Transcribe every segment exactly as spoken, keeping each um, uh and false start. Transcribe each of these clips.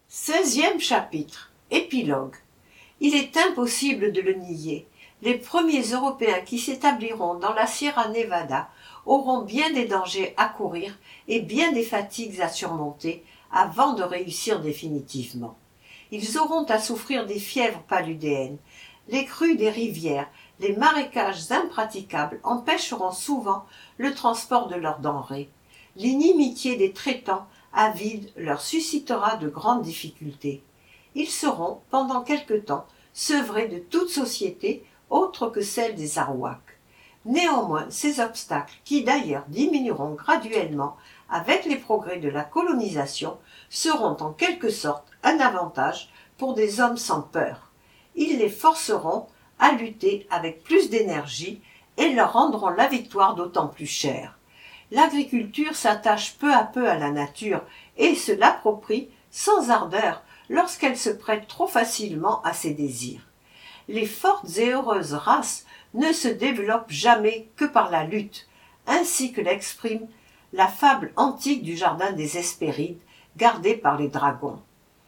Seizième chapitre. Épilogue. Il est impossible de le nier. Les premiers Européens qui s'établiront dans la Sierra Nevada auront bien des dangers à courir et bien des fatigues à surmonter avant de réussir définitivement. Ils auront à souffrir des fièvres paludéennes, les crues des rivières, les marécages impraticables empêcheront souvent le transport de leurs denrées. L'inimitié des traitants avides leur suscitera de grandes difficultés. Ils seront, pendant quelque temps, sevrés de toute société autre que celle des Arawaks. Néanmoins, ces obstacles, qui d'ailleurs diminueront graduellement avec les progrès de la colonisation, seront en quelque sorte un avantage pour des hommes sans peur. Ils les forceront à lutter avec plus d'énergie et leur rendront la victoire d'autant plus chère. L'agriculture s'attache peu à peu à la nature et se l'approprie sans ardeur lorsqu'elle se prête trop facilement à ses désirs. Les fortes et heureuses races ne se développent jamais que par la lutte, ainsi que l'exprime la fable antique du jardin des Hespérides, gardée par les dragons.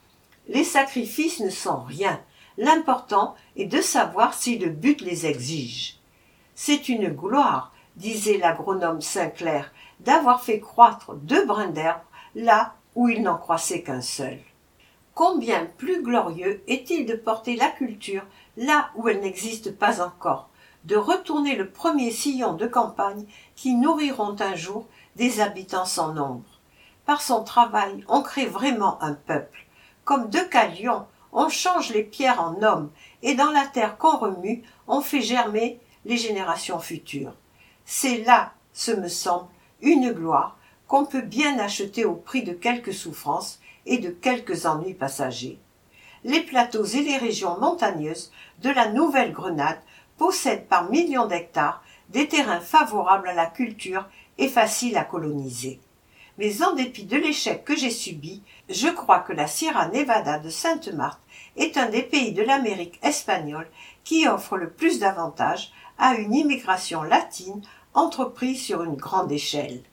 Les sacrifices ne sont rien, l'important est de savoir si le but les exige. C'est une gloire, disait l'agronome Sinclair, d'avoir fait croître deux brins d'herbe là où il n'en croissait qu'un seul. Combien plus glorieux est-il de porter la culture là où elle n'existe pas encore, de retourner le premier sillon de campagne qui nourriront un jour des habitants sans nombre. Par son travail, on crée vraiment un peuple. Comme deux calions, on change les pierres en hommes, et dans la terre qu'on remue, on fait germer les générations futures. C'est là, ce me semble, une gloire qu'on peut bien acheter au prix de quelques souffrances et de quelques ennuis passagers. Les plateaux et les régions montagneuses de la Nouvelle-Grenade possèdent par millions d'hectares des terrains favorables à la culture et faciles à coloniser. Mais en dépit de l'échec que j'ai subi, je crois que la Sierra Nevada de Sainte-Marthe est un des pays de l'Amérique espagnole qui offre le plus d'avantages à une immigration latine entreprise sur une grande échelle.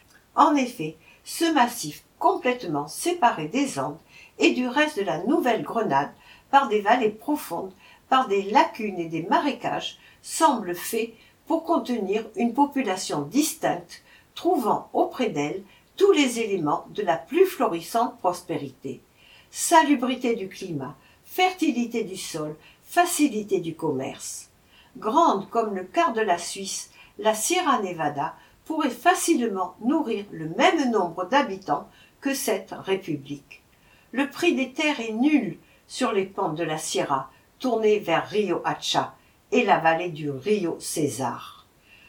En effet, ce massif complètement séparé des Andes et du reste de la Nouvelle-Grenade par des vallées profondes, par des lacunes et des marécages, semble fait pour contenir une population distincte, trouvant auprès d'elle tous les éléments de la plus florissante prospérité. Salubrité du climat, fertilité du sol, facilité du commerce. Grande comme le quart de la Suisse, la Sierra Nevada pourrait facilement nourrir le même nombre d'habitants que cette république. Le prix des terres est nul sur les pentes de la Sierra, tournées vers Rio Hacha et la vallée du Rio César.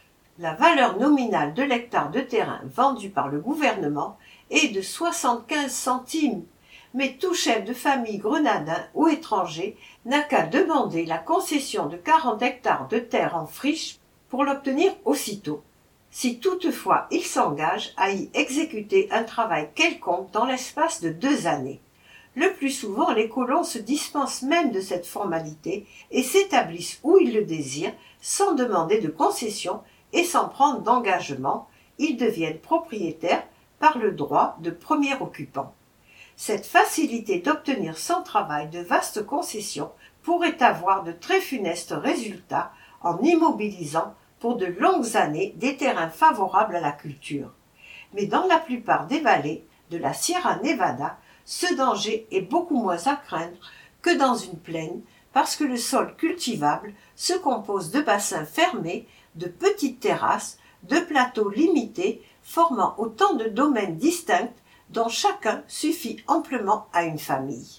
La valeur nominale de l'hectare de terrain vendu par le gouvernement est de soixante-quinze centimes, mais tout chef de famille grenadin ou étranger n'a qu'à demander la concession de quarante hectares de terre en friche pour l'obtenir aussitôt, si toutefois il s'engage à y exécuter un travail quelconque dans l'espace de deux années. Le plus souvent, les colons se dispensent même de cette formalité et s'établissent où ils le désirent, sans demander de concession et sans prendre d'engagement. Ils deviennent propriétaires par le droit de premier occupant. Cette facilité d'obtenir sans travail de vastes concessions pourrait avoir de très funestes résultats en immobilisant pour de longues années des terrains favorables à la culture. Mais dans la plupart des vallées de la Sierra Nevada, ce danger est beaucoup moins à craindre que dans une plaine, parce que le sol cultivable se compose de bassins fermés, de petites terrasses, de plateaux limités, formant autant de domaines distincts dont chacun suffit amplement à une famille.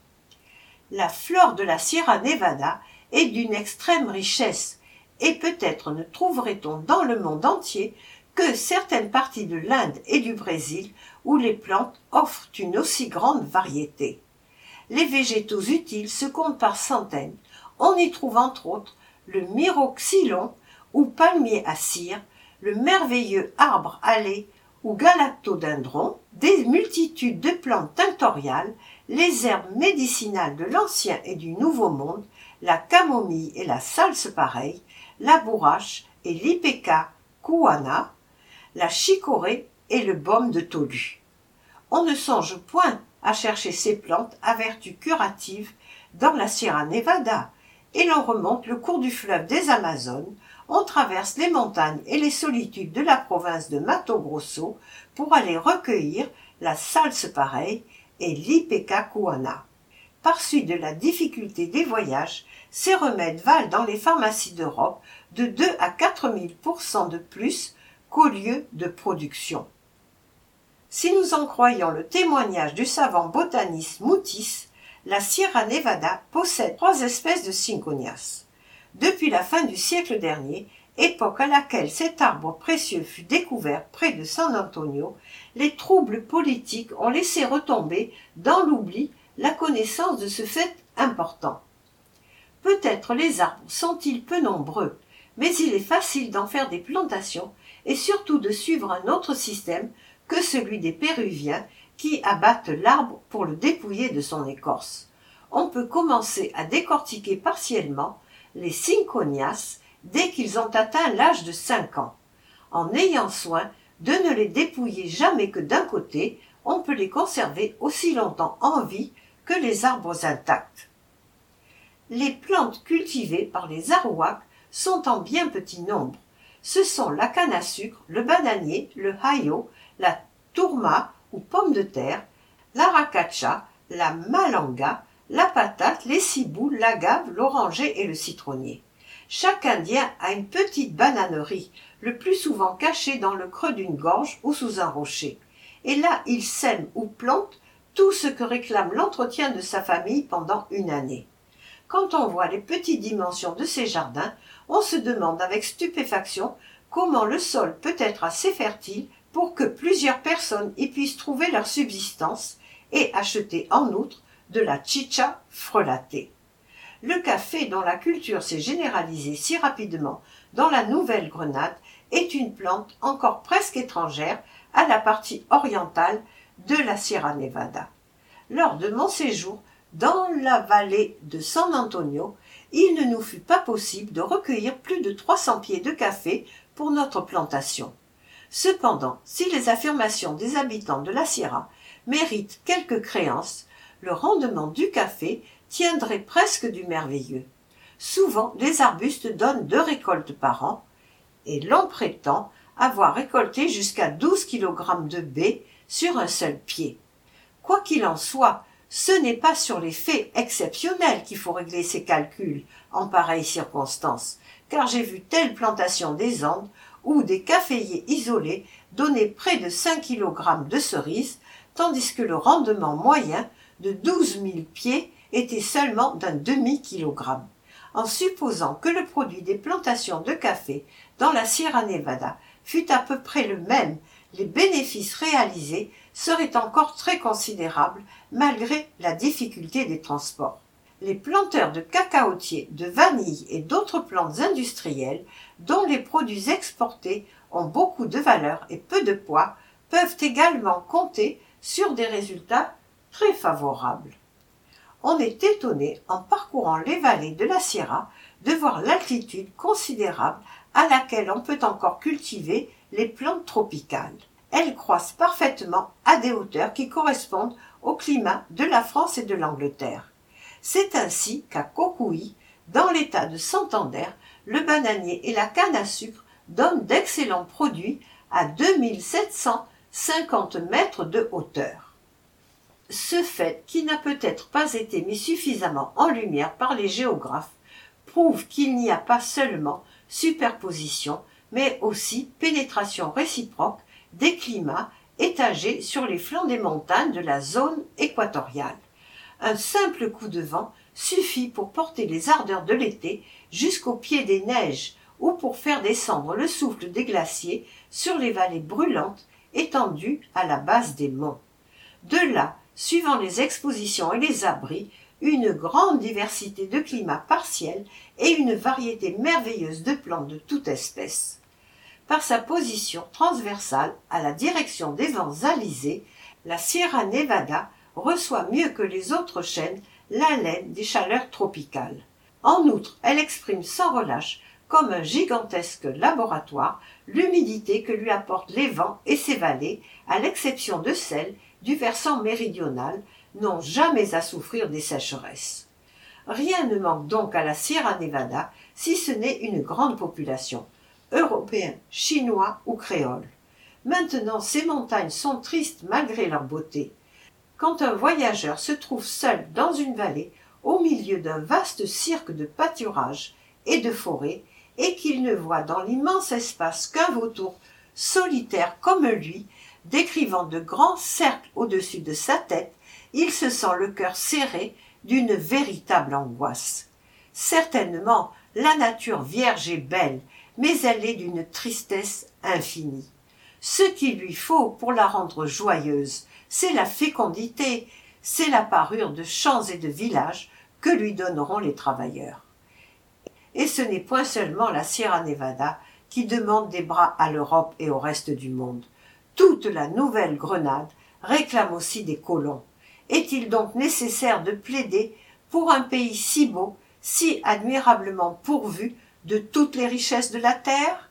La flore de la Sierra Nevada est d'une extrême richesse, et peut-être ne trouverait-on dans le monde entier que certaines parties de l'Inde et du Brésil où les plantes offrent une aussi grande variété. Les végétaux utiles se comptent par centaines. On y trouve entre autres le myroxylon ou palmier à cire, le merveilleux arbre à lait ou galactodendron, des multitudes de plantes tinctoriales, les herbes médicinales de l'Ancien et du Nouveau Monde, la camomille et la salse-pareille, la bourrache et l'ipecac couana, la chicorée et le baume de tolu. On ne songe point à chercher ces plantes à vertu curative dans la Sierra Nevada, et l'on remonte le cours du fleuve des Amazones, on traverse les montagnes et les solitudes de la province de Mato Grosso pour aller recueillir la salsepareille et l'ipecacuanha. Par suite de la difficulté des voyages, ces remèdes valent dans les pharmacies d'Europe de deux à quatre mille pour cent de plus qu'au lieu de production. Si nous en croyons le témoignage du savant botaniste Moutis, la Sierra Nevada possède trois espèces de synconias. Depuis la fin du siècle dernier, époque à laquelle cet arbre précieux fut découvert près de San Antonio, les troubles politiques ont laissé retomber dans l'oubli la connaissance de ce fait important. Peut-être les arbres sont-ils peu nombreux, mais il est facile d'en faire des plantations et surtout de suivre un autre système que celui des Péruviens qui abattent l'arbre pour le dépouiller de son écorce. On peut commencer à décortiquer partiellement les synconias dès qu'ils ont atteint l'âge de cinq ans. En ayant soin de ne les dépouiller jamais que d'un côté, on peut les conserver aussi longtemps en vie que les arbres intacts. Les plantes cultivées par les Arawaks sont en bien petit nombre. Ce sont la canne à sucre, le bananier, le hayo, la tourma ou pomme de terre, l'aracacha, la malanga, la patate, les cibous, l'agave, l'oranger et le citronnier. Chaque Indien a une petite bananerie, le plus souvent cachée dans le creux d'une gorge ou sous un rocher. Et là, il sème ou plante tout ce que réclame l'entretien de sa famille pendant une année. Quand on voit les petites dimensions de ces jardins, on se demande avec stupéfaction comment le sol peut être assez fertile pour que plusieurs personnes y puissent trouver leur subsistance et acheter en outre de la chicha frelatée. Le café, dont la culture s'est généralisée si rapidement dans la Nouvelle-Grenade, est une plante encore presque étrangère à la partie orientale de la Sierra Nevada. Lors de mon séjour dans la vallée de San Antonio, il ne nous fut pas possible de recueillir plus de trois cents pieds de café pour notre plantation. Cependant, si les affirmations des habitants de la Sierra méritent quelques créances, le rendement du café tiendrait presque du merveilleux. Souvent, les arbustes donnent deux récoltes par an, et l'on prétend avoir récolté jusqu'à douze kilogrammes de baies sur un seul pied. Quoi qu'il en soit, ce n'est pas sur les faits exceptionnels qu'il faut régler ces calculs en pareilles circonstances, car j'ai vu telle plantation des Andes où des caféiers isolés donnaient près de cinq kilogrammes de cerises, tandis que le rendement moyen de douze mille pieds était seulement d'un demi-kilogramme. En supposant que le produit des plantations de café dans la Sierra Nevada fût à peu près le même, les bénéfices réalisés seraient encore très considérables malgré la difficulté des transports. Les planteurs de cacaotiers, de vanille et d'autres plantes industrielles dont les produits exportés ont beaucoup de valeur et peu de poids peuvent également compter sur des résultats très favorables. On est étonné en parcourant les vallées de la Sierra de voir l'altitude considérable à laquelle on peut encore cultiver les plantes tropicales. Elles croissent parfaitement à des hauteurs qui correspondent au climat de la France et de l'Angleterre. C'est ainsi qu'à Cocuy, dans l'état de Santander, le bananier et la canne à sucre donnent d'excellents produits à deux mille sept cent cinquante mètres de hauteur. Ce fait, qui n'a peut-être pas été mis suffisamment en lumière par les géographes, prouve qu'il n'y a pas seulement superposition, mais aussi pénétration réciproque des climats étagés sur les flancs des montagnes de la zone équatoriale. Un simple coup de vent suffit pour porter les ardeurs de l'été jusqu'au pied des neiges ou pour faire descendre le souffle des glaciers sur les vallées brûlantes étendues à la base des monts. De là, suivant les expositions et les abris, une grande diversité de climats partiels et une variété merveilleuse de plantes de toute espèce. Par sa position transversale à la direction des vents alizés, la Sierra Nevada reçoit mieux que les autres chaînes l'haleine des chaleurs tropicales. En outre, elle exprime sans relâche, comme un gigantesque laboratoire, l'humidité que lui apportent les vents et ses vallées, à l'exception de celles du versant méridional n'ont jamais à souffrir des sécheresses. Rien ne manque donc à la Sierra Nevada, si ce n'est une grande population, européens, chinois ou créoles. Maintenant, ces montagnes sont tristes malgré leur beauté. Quand un voyageur se trouve seul dans une vallée, au milieu d'un vaste cirque de pâturages et de forêts, et qu'il ne voit dans l'immense espace qu'un vautour solitaire comme lui, décrivant de grands cercles au-dessus de sa tête, il se sent le cœur serré d'une véritable angoisse. Certainement, la nature vierge est belle, mais elle est d'une tristesse infinie. Ce qu'il lui faut pour la rendre joyeuse, c'est la fécondité, c'est la parure de champs et de villages que lui donneront les travailleurs. Et ce n'est point seulement la Sierra Nevada qui demande des bras à l'Europe et au reste du monde. Toute la Nouvelle-Grenade réclame aussi des colons. Est-il donc nécessaire de plaider pour un pays si beau, si admirablement pourvu de toutes les richesses de la terre?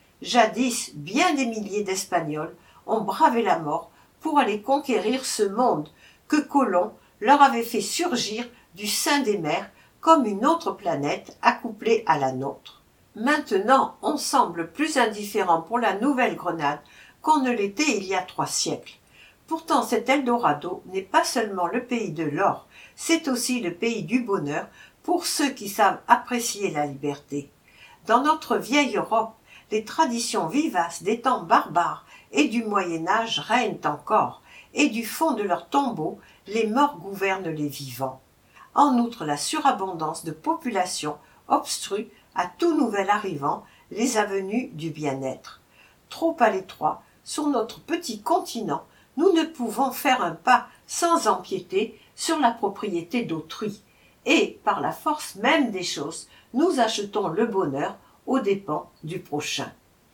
Jadis, bien des milliers d'Espagnols ont bravé la mort pour aller conquérir ce monde que Colomb leur avait fait surgir du sein des mers comme une autre planète accouplée à la nôtre. Maintenant, on semble plus indifférent pour la Nouvelle-Grenade qu'on ne l'était il y a trois siècles. Pourtant, cet Eldorado n'est pas seulement le pays de l'or, c'est aussi le pays du bonheur pour ceux qui savent apprécier la liberté. Dans notre vieille Europe, les traditions vivaces des temps barbares et du Moyen-Âge règnent encore, et du fond de leurs tombeaux, les morts gouvernent les vivants. En outre, la surabondance de population obstrue à tout nouvel arrivant les avenues du bien-être. Trop à l'étroit, sur notre petit continent, nous ne pouvons faire un pas sans empiéter sur la propriété d'autrui, et, par la force même des choses, nous achetons le bonheur aux dépens du prochain.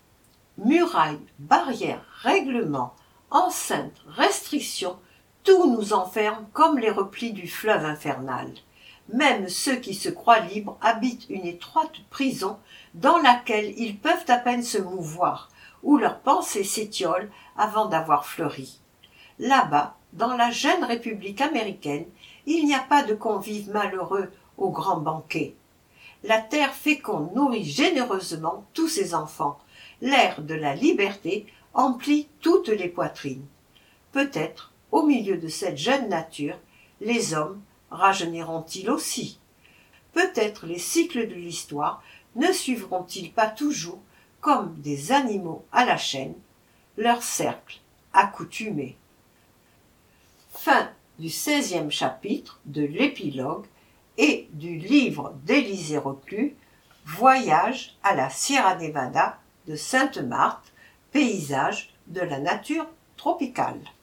Murailles, barrières, règlements, enceintes, restrictions, tout nous enferme comme les replis du fleuve infernal. Même ceux qui se croient libres habitent une étroite prison dans laquelle ils peuvent à peine se mouvoir, où leurs pensées s'étiolent avant d'avoir fleuri. Là-bas, dans la jeune République américaine, il n'y a pas de convives malheureux au grand banquet. La terre féconde nourrit généreusement tous ses enfants. L'air de la liberté emplit toutes les poitrines. Peut-être, au milieu de cette jeune nature, les hommes rajeuniront-ils aussi. Peut-être les cycles de l'histoire ne suivront-ils pas toujours, comme des animaux à la chaîne, leur cercle accoutumé. Fin du seizième chapitre de l'épilogue et du livre d'Élisée Reclus, Voyage à la Sierra Nevada de Sainte-Marthe, paysage de la nature tropicale.